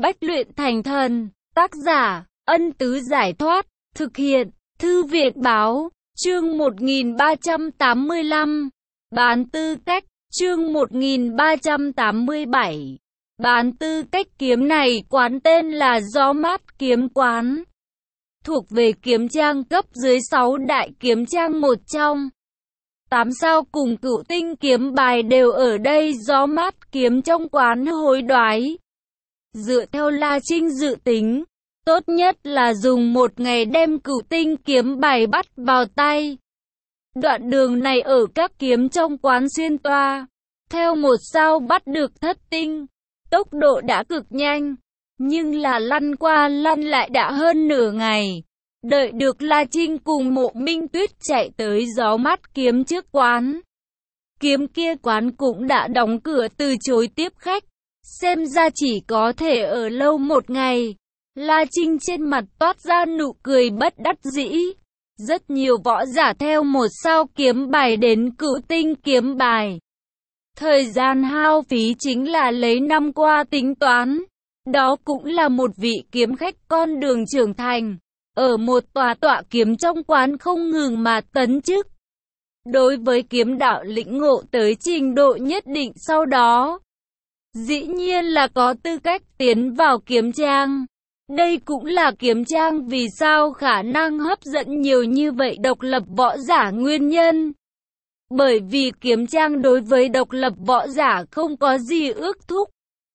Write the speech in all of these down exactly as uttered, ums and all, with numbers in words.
Bách luyện thành thần. Tác giả, Ân Tứ Giải Thoát. Thực hiện, Thư viện Báo. Chương một nghìn ba trăm tám mươi lăm. Bán tư cách. Chương một nghìn ba trăm tám mươi bảy. Bán tư cách. Kiếm này quán tên là Gió Mát Kiếm Quán, thuộc về kiếm trang cấp dưới sáu đại kiếm trang một trong. Tám sao cùng Cửu Tinh kiếm bài đều ở đây. Gió Mát kiếm trong quán hối đoái. Dựa theo La Trinh dự tính, tốt nhất là dùng một ngày đem Cửu Tinh kiếm bài bắt vào tay. Đoạn đường này ở các kiếm trong quán xuyên toa, theo một sao bắt được thất tinh, tốc độ đã cực nhanh, nhưng là lăn qua lăn lại đã hơn nửa ngày. Đợi được La Trinh cùng Mộ Minh Tuyết chạy tới Gió Mát kiếm trước quán. Kiếm kia quán cũng đã đóng cửa từ chối tiếp khách, xem ra chỉ có thể ở lâu một ngày. La Trinh trên mặt toát ra nụ cười bất đắc dĩ. Rất nhiều võ giả theo một sao kiếm bài đến Cửu Tinh kiếm bài. Thời gian hao phí chính là lấy năm qua tính toán. Đó cũng là một vị kiếm khách con đường trưởng thành, ở một tòa tọa kiếm trong quán không ngừng mà tấn chức. Đối với kiếm đạo lĩnh ngộ tới trình độ nhất định sau đó, dĩ nhiên là có tư cách tiến vào kiếm trang. Đây cũng là kiếm trang vì sao khả năng hấp dẫn nhiều như vậy độc lập võ giả nguyên nhân. Bởi vì kiếm trang đối với độc lập võ giả không có gì ước thúc,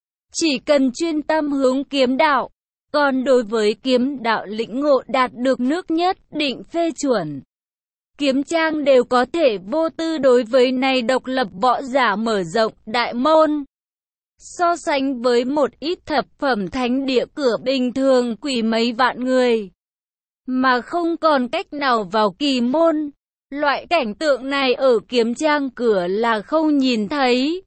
chỉ cần chuyên tâm hướng kiếm đạo. Còn đối với kiếm đạo lĩnh ngộ đạt được nước nhất định phê chuẩn, kiếm trang đều có thể vô tư đối với này độc lập võ giả mở rộng đại môn. So sánh với một ít thập phẩm thánh địa cửa bình thường quỷ mấy vạn người, mà không còn cách nào vào kỳ môn, loại cảnh tượng này ở kiếm trang cửa là không nhìn thấy.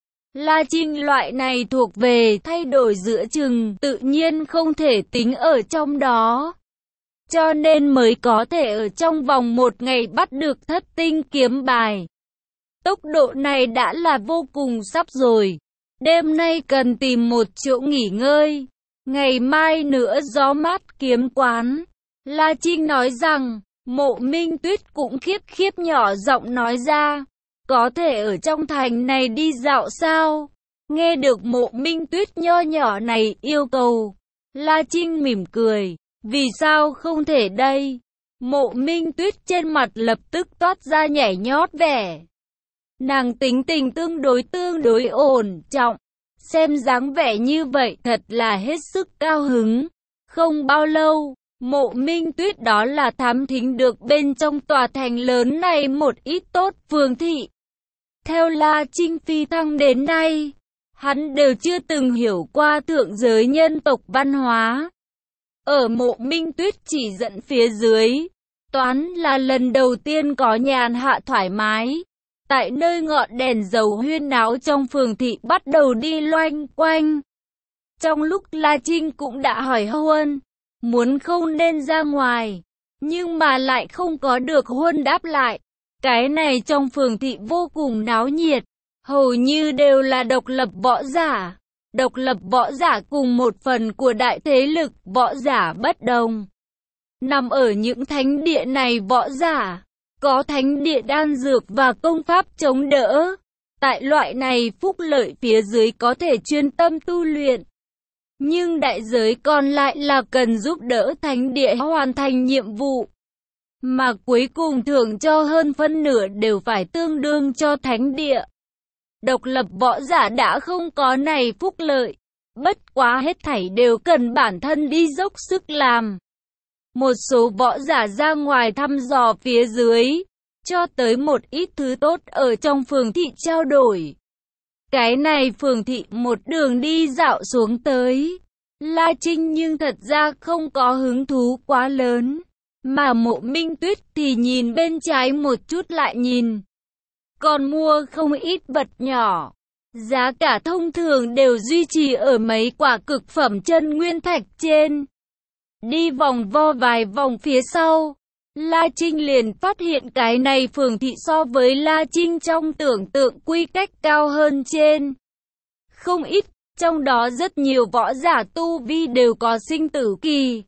La Trinh loại này thuộc về thay đổi giữa chừng, tự nhiên không thể tính ở trong đó. Cho nên mới có thể ở trong vòng một ngày bắt được thất tinh kiếm bài. Tốc độ này đã là vô cùng sắp rồi. Đêm nay cần tìm một chỗ nghỉ ngơi. Ngày mai nữa Gió Mát kiếm quán. La Trinh nói rằng, Mộ Minh Tuyết cũng khiếp khiếp nhỏ giọng nói ra. Có thể ở trong thành này đi dạo sao? Nghe được Mộ Minh Tuyết nho nhỏ này yêu cầu, La Trinh mỉm cười. Vì sao không thể đây? Mộ Minh Tuyết trên mặt lập tức toát ra nhảy nhót vẻ. Nàng tính tình tương đối tương đối ổn trọng, xem dáng vẻ như vậy thật là hết sức cao hứng. Không bao lâu, Mộ Minh Tuyết đó là thám thính được bên trong tòa thành lớn này một ít tốt phương thị. Theo La Trinh phi thăng đến nay, hắn đều chưa từng hiểu qua thượng giới nhân tộc văn hóa. Ở Mộ Minh Tuyết chỉ dẫn phía dưới, toán là lần đầu tiên có nhàn hạ thoải mái. Tại nơi ngọn đèn dầu huyên náo trong phường thị bắt đầu đi loanh quanh. Trong lúc La Trinh cũng đã hỏi Huân, muốn không nên ra ngoài, nhưng mà lại không có được Huân đáp lại. Cái này trong phường thị vô cùng náo nhiệt, hầu như đều là độc lập võ giả. Độc lập võ giả cùng một phần của đại thế lực võ giả bất đồng. Nằm ở những thánh địa này võ giả, có thánh địa đan dược và công pháp chống đỡ. Tại loại này phúc lợi phía dưới có thể chuyên tâm tu luyện. Nhưng đại giới còn lại là cần giúp đỡ thánh địa hoàn thành nhiệm vụ. Mà cuối cùng thưởng cho hơn phân nửa đều phải tương đương cho thánh địa. Độc lập võ giả đã không có này phúc lợi. Bất quá hết thảy đều cần bản thân đi dốc sức làm. Một số võ giả ra ngoài thăm dò phía dưới, cho tới một ít thứ tốt ở trong phường thị trao đổi. Cái này phường thị một đường đi dạo xuống tới. La Trinh nhưng thật ra không có hứng thú quá lớn. Mà Mộ Minh Tuyết thì nhìn bên trái một chút lại nhìn. Còn mua không ít vật nhỏ. Giá cả thông thường đều duy trì ở mấy quả cực phẩm chân nguyên thạch trên. Đi vòng vo vài vòng phía sau, La Trinh liền phát hiện cái này phường thị so với La Trinh trong tưởng tượng quy cách cao hơn trên không ít. Trong đó rất nhiều võ giả tu vi đều có sinh tử kỳ,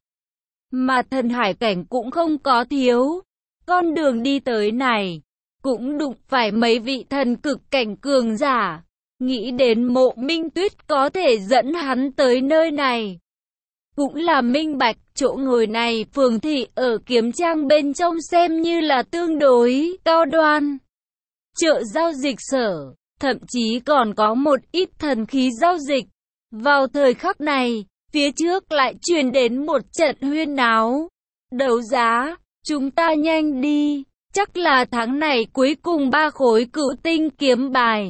mà thần hải cảnh cũng không có thiếu. Con đường đi tới này, cũng đụng phải mấy vị thần cực cảnh cường giả. Nghĩ đến Mộ Minh Tuyết có thể dẫn hắn tới nơi này, cũng là minh bạch chỗ ngồi này phường thị ở Kiếm Trang bên trong xem như là tương đối cao đoan. Chợ giao dịch sở, thậm chí còn có một ít thần khí giao dịch. Vào thời khắc này, phía trước lại truyền đến một trận huyên náo. Đấu giá, chúng ta nhanh đi, chắc là tháng này cuối cùng ba khối cựu tinh kiếm bài.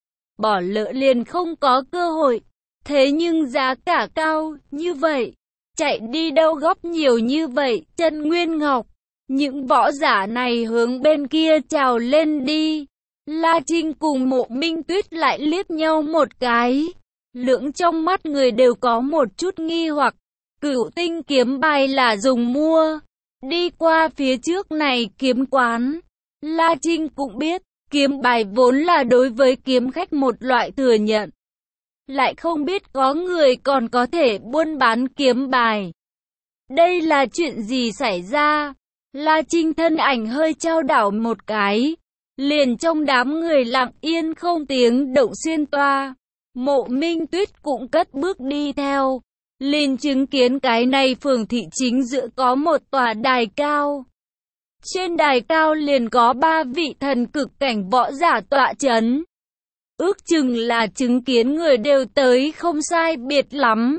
Bỏ lỡ liền không có cơ hội, thế nhưng giá cả cao như vậy, chạy đi đâu góp nhiều như vậy, Chân Nguyên Ngọc. Những võ giả này hướng bên kia trào lên đi. La Trinh cùng Mộ Minh Tuyết lại liếc nhau một cái. Lưỡng trong mắt người đều có một chút nghi hoặc. Cửu tinh kiếm bài là dùng mua. Đi qua phía trước này kiếm quán, La Trinh cũng biết, kiếm bài vốn là đối với kiếm khách một loại thừa nhận. Lại không biết có người còn có thể buôn bán kiếm bài. Đây là chuyện gì xảy ra? La Trinh thân ảnh hơi trao đảo một cái, liền trong đám người lặng yên không tiếng động xuyên toa. Mộ Minh Tuyết cũng cất bước đi theo, liền chứng kiến cái này phường thị chính giữa có một tòa đài cao. Trên đài cao liền có ba vị thần cực cảnh võ giả tọa chấn. Ước chừng là chứng kiến người đều tới không sai biệt lắm.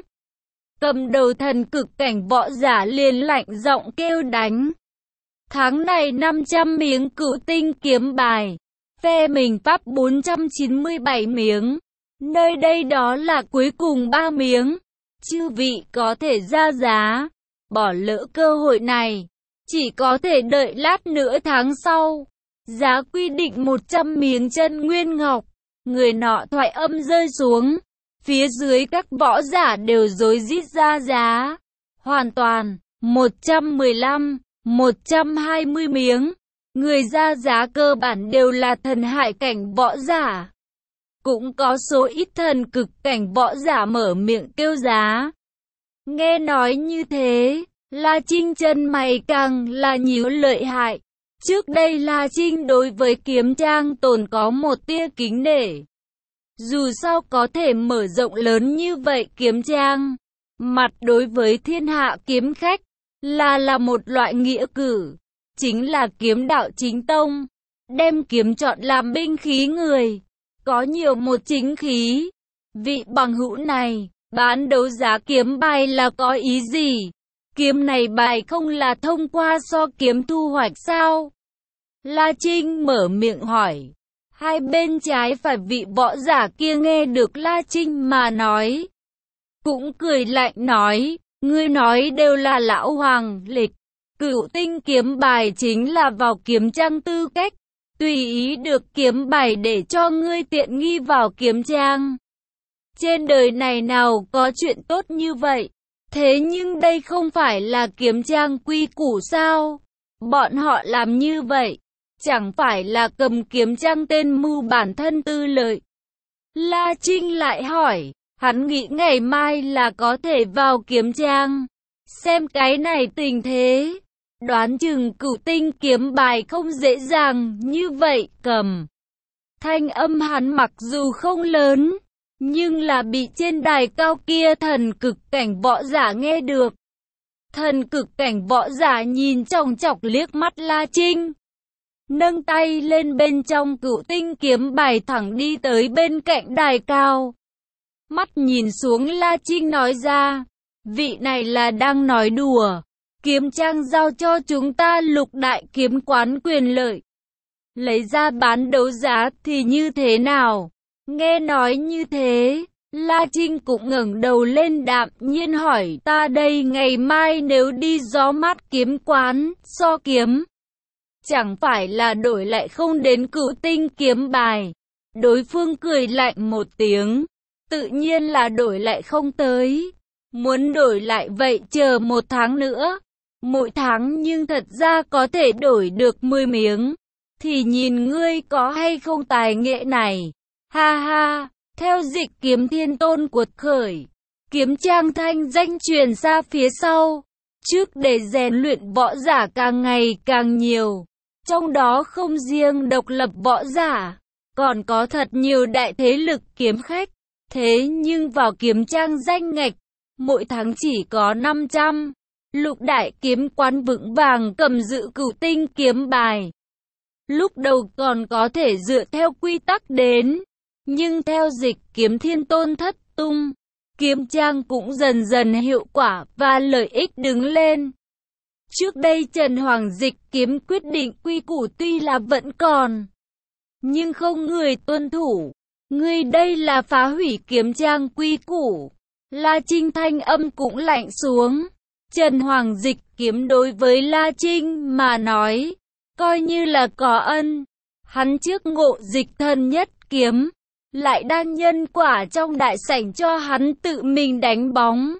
Cầm đầu thần cực cảnh võ giả liền lạnh giọng kêu đánh. Tháng này năm trăm miếng cửu tinh kiếm bài, phe mình pháp bốn trăm chín mươi bảy miếng. Nơi đây đó là cuối cùng ba miếng. Chư vị có thể ra giá, bỏ lỡ cơ hội này, chỉ có thể đợi lát nữa tháng sau. Giá quy định một trăm miếng chân nguyên ngọc. Người nọ thoại âm rơi xuống, phía dưới các võ giả đều rối rít ra giá. Hoàn toàn, một trăm mười lăm, một trăm hai mươi miếng. Người ra giá cơ bản đều là thần hải cảnh võ giả. Cũng có số ít thần cực cảnh võ giả mở miệng kêu giá. Nghe nói như thế, La Trinh chân mày càng là nhíu lợi hại. Trước đây La Trinh đối với kiếm trang tồn có một tia kính nể. Dù sao có thể mở rộng lớn như vậy kiếm trang, mặt đối với thiên hạ kiếm khách, là là một loại nghĩa cử. Chính là kiếm đạo chính tông, đem kiếm chọn làm binh khí người. Có nhiều một chính khí. Vị bằng hữu này, bán đấu giá kiếm bài là có ý gì? Kiếm này bài không là thông qua so kiếm thu hoạch sao? La Trinh mở miệng hỏi. Hai bên trái phải vị võ giả kia nghe được La Trinh mà nói, cũng cười lạnh nói, ngươi nói đều là lão hoàng lịch. Cửu tinh kiếm bài chính là vào kiếm trang tư cách, tùy ý được kiếm bài để cho ngươi tiện nghi vào kiếm trang. Trên đời này nào có chuyện tốt như vậy? Thế nhưng đây không phải là kiếm trang quy củ sao? Bọn họ làm như vậy, chẳng phải là cầm kiếm trang tên mưu bản thân tư lợi? La Trinh lại hỏi, hắn nghĩ ngày mai là có thể vào kiếm trang. Xem cái này tình thế, đoán chừng cửu tinh kiếm bài không dễ dàng như vậy cầm. Thanh âm hắn mặc dù không lớn, nhưng là bị trên đài cao kia thần cực cảnh võ giả nghe được. Thần cực cảnh võ giả nhìn chòng chọc liếc mắt La Trinh, nâng tay lên bên trong cửu tinh kiếm bài thẳng đi tới bên cạnh đài cao. Mắt nhìn xuống La Trinh nói ra, vị này là đang nói đùa. Kiếm trang giao cho chúng ta Lục đại kiếm quán quyền lợi, lấy ra bán đấu giá thì như thế nào? Nghe nói như thế, La Trinh cũng ngẩng đầu lên đạm nhiên hỏi, ta đây ngày mai nếu đi gió mát kiếm quán, so kiếm, chẳng phải là đổi lại không đến cửu tinh kiếm bài? Đối phương cười lạnh một tiếng, tự nhiên là đổi lại không tới. Muốn đổi lại vậy chờ một tháng nữa. Mỗi tháng nhưng thật ra có thể đổi được mười miếng. Thì nhìn ngươi có hay không tài nghệ này. Ha ha, Theo dịch Kiếm Thiên Tôn cuột khởi, kiếm trang thanh danh truyền ra phía sau. Trước để rèn luyện võ giả càng ngày càng nhiều. Trong đó không riêng độc lập võ giả, còn có thật nhiều đại thế lực kiếm khách. Thế nhưng vào kiếm trang danh ngạch, mỗi tháng chỉ có năm trăm. Lục đại kiếm quán vững vàng cầm giữ cửu tinh kiếm bài. Lúc đầu còn có thể dựa theo quy tắc đến, nhưng theo dịch Kiếm Thiên Tôn thất tung, kiếm trang cũng dần dần hiệu quả và lợi ích đứng lên. Trước đây Trần Hoàng Dịch Kiếm quyết định quy củ tuy là vẫn còn, nhưng không người tuân thủ. Người đây là phá hủy kiếm trang quy củ. La Trinh thanh âm cũng lạnh xuống. Trần Hoàng Dịch Kiếm đối với La Trinh mà nói, coi như là có ân. Hắn trước ngộ dịch thần nhất kiếm, lại đang nhân quả trong đại sảnh cho hắn tự mình đánh bóng.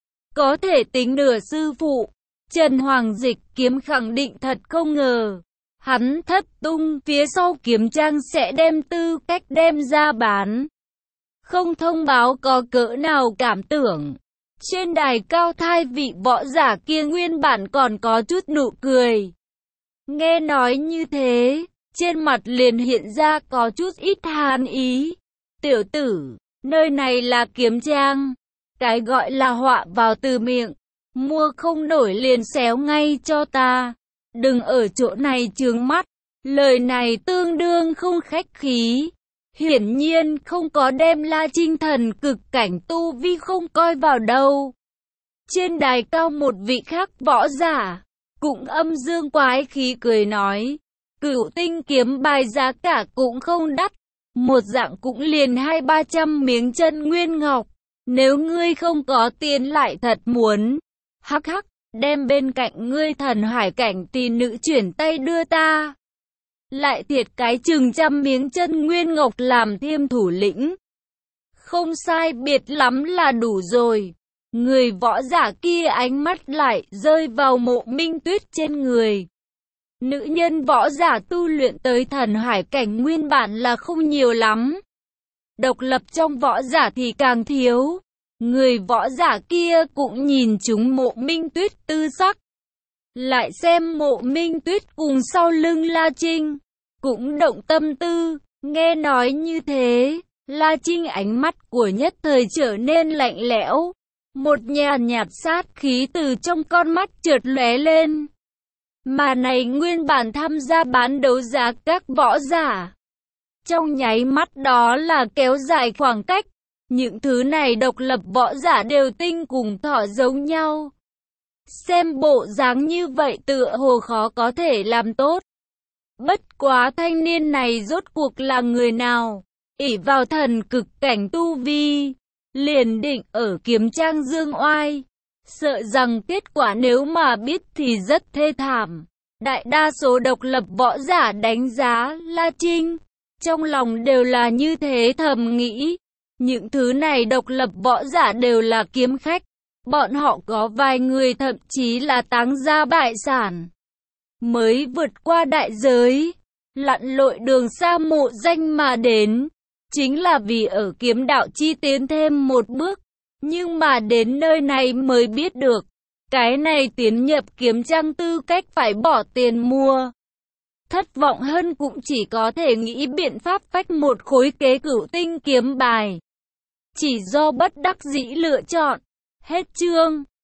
Có thể tính nửa sư phụ. Trần Hoàng Dịch Kiếm khẳng định thật không ngờ, hắn thất tung phía sau kiếm trang sẽ đem tư cách đem ra bán. Không thông báo có cỡ nào cảm tưởng. Trên đài cao thai vị võ giả kia nguyên bản còn có chút nụ cười. Nghe nói như thế, trên mặt liền hiện ra có chút ít hàn ý. Tiểu tử, nơi này là kiếm trang. Cái gọi là họa vào từ miệng. Mua không nổi liền xéo ngay cho ta. Đừng ở chỗ này chướng mắt. Lời này tương đương không khách khí. Hiển nhiên không có đem La Trinh thần cực cảnh tu vi không coi vào đâu. Trên đài cao một vị khác võ giả, cũng âm dương quái khí cười nói. Cửu tinh kiếm bài giá cả cũng không đắt. Một dạng cũng liền hai ba trăm miếng chân nguyên ngọc. Nếu ngươi không có tiền lại thật muốn. Hắc hắc, đem bên cạnh ngươi thần hải cảnh tỷ nữ chuyển tay đưa ta. Lại thiệt cái chừng trăm miếng chân nguyên ngọc làm thêm thủ lĩnh. Không sai biệt lắm là đủ rồi. Người võ giả kia ánh mắt lại rơi vào Mộ Minh Tuyết trên người. Nữ nhân võ giả tu luyện tới thần hải cảnh nguyên bản là không nhiều lắm. Độc lập trong võ giả thì càng thiếu. Người võ giả kia cũng nhìn chúng Mộ Minh Tuyết tư sắc. Lại xem Mộ Minh Tuyết cùng sau lưng La Trinh, cũng động tâm tư. Nghe nói như thế, La Trinh ánh mắt của nhất thời trở nên lạnh lẽo. Một nhạt nhạt sát khí từ trong con mắt chợt lóe lên. Mà này nguyên bản tham gia bán đấu giá các võ giả. Trong nháy mắt đó là kéo dài khoảng cách. Những thứ này độc lập võ giả đều tinh cùng thỏ giống nhau. Xem bộ dáng như vậy tựa hồ khó có thể làm tốt. Bất quá thanh niên này rốt cuộc là người nào? Ỷ vào thần cực cảnh tu vi, liền định ở kiếm trang dương oai. Sợ rằng kết quả nếu mà biết thì rất thê thảm. Đại đa số độc lập võ giả đánh giá La Trinh, trong lòng đều là như thế thầm nghĩ. Những thứ này độc lập võ giả đều là kiếm khách. Bọn họ có vài người thậm chí là táng gia bại sản. Mới vượt qua đại giới, lặn lội đường xa mộ danh mà đến. Chính là vì ở kiếm đạo chi tiến thêm một bước. Nhưng mà đến nơi này mới biết được. Cái này tiến nhập kiếm trang tư cách phải bỏ tiền mua. Thất vọng hơn cũng chỉ có thể nghĩ biện pháp phách một khối kế cửu tinh kiếm bài. Chỉ do bất đắc dĩ lựa chọn. Hết chương.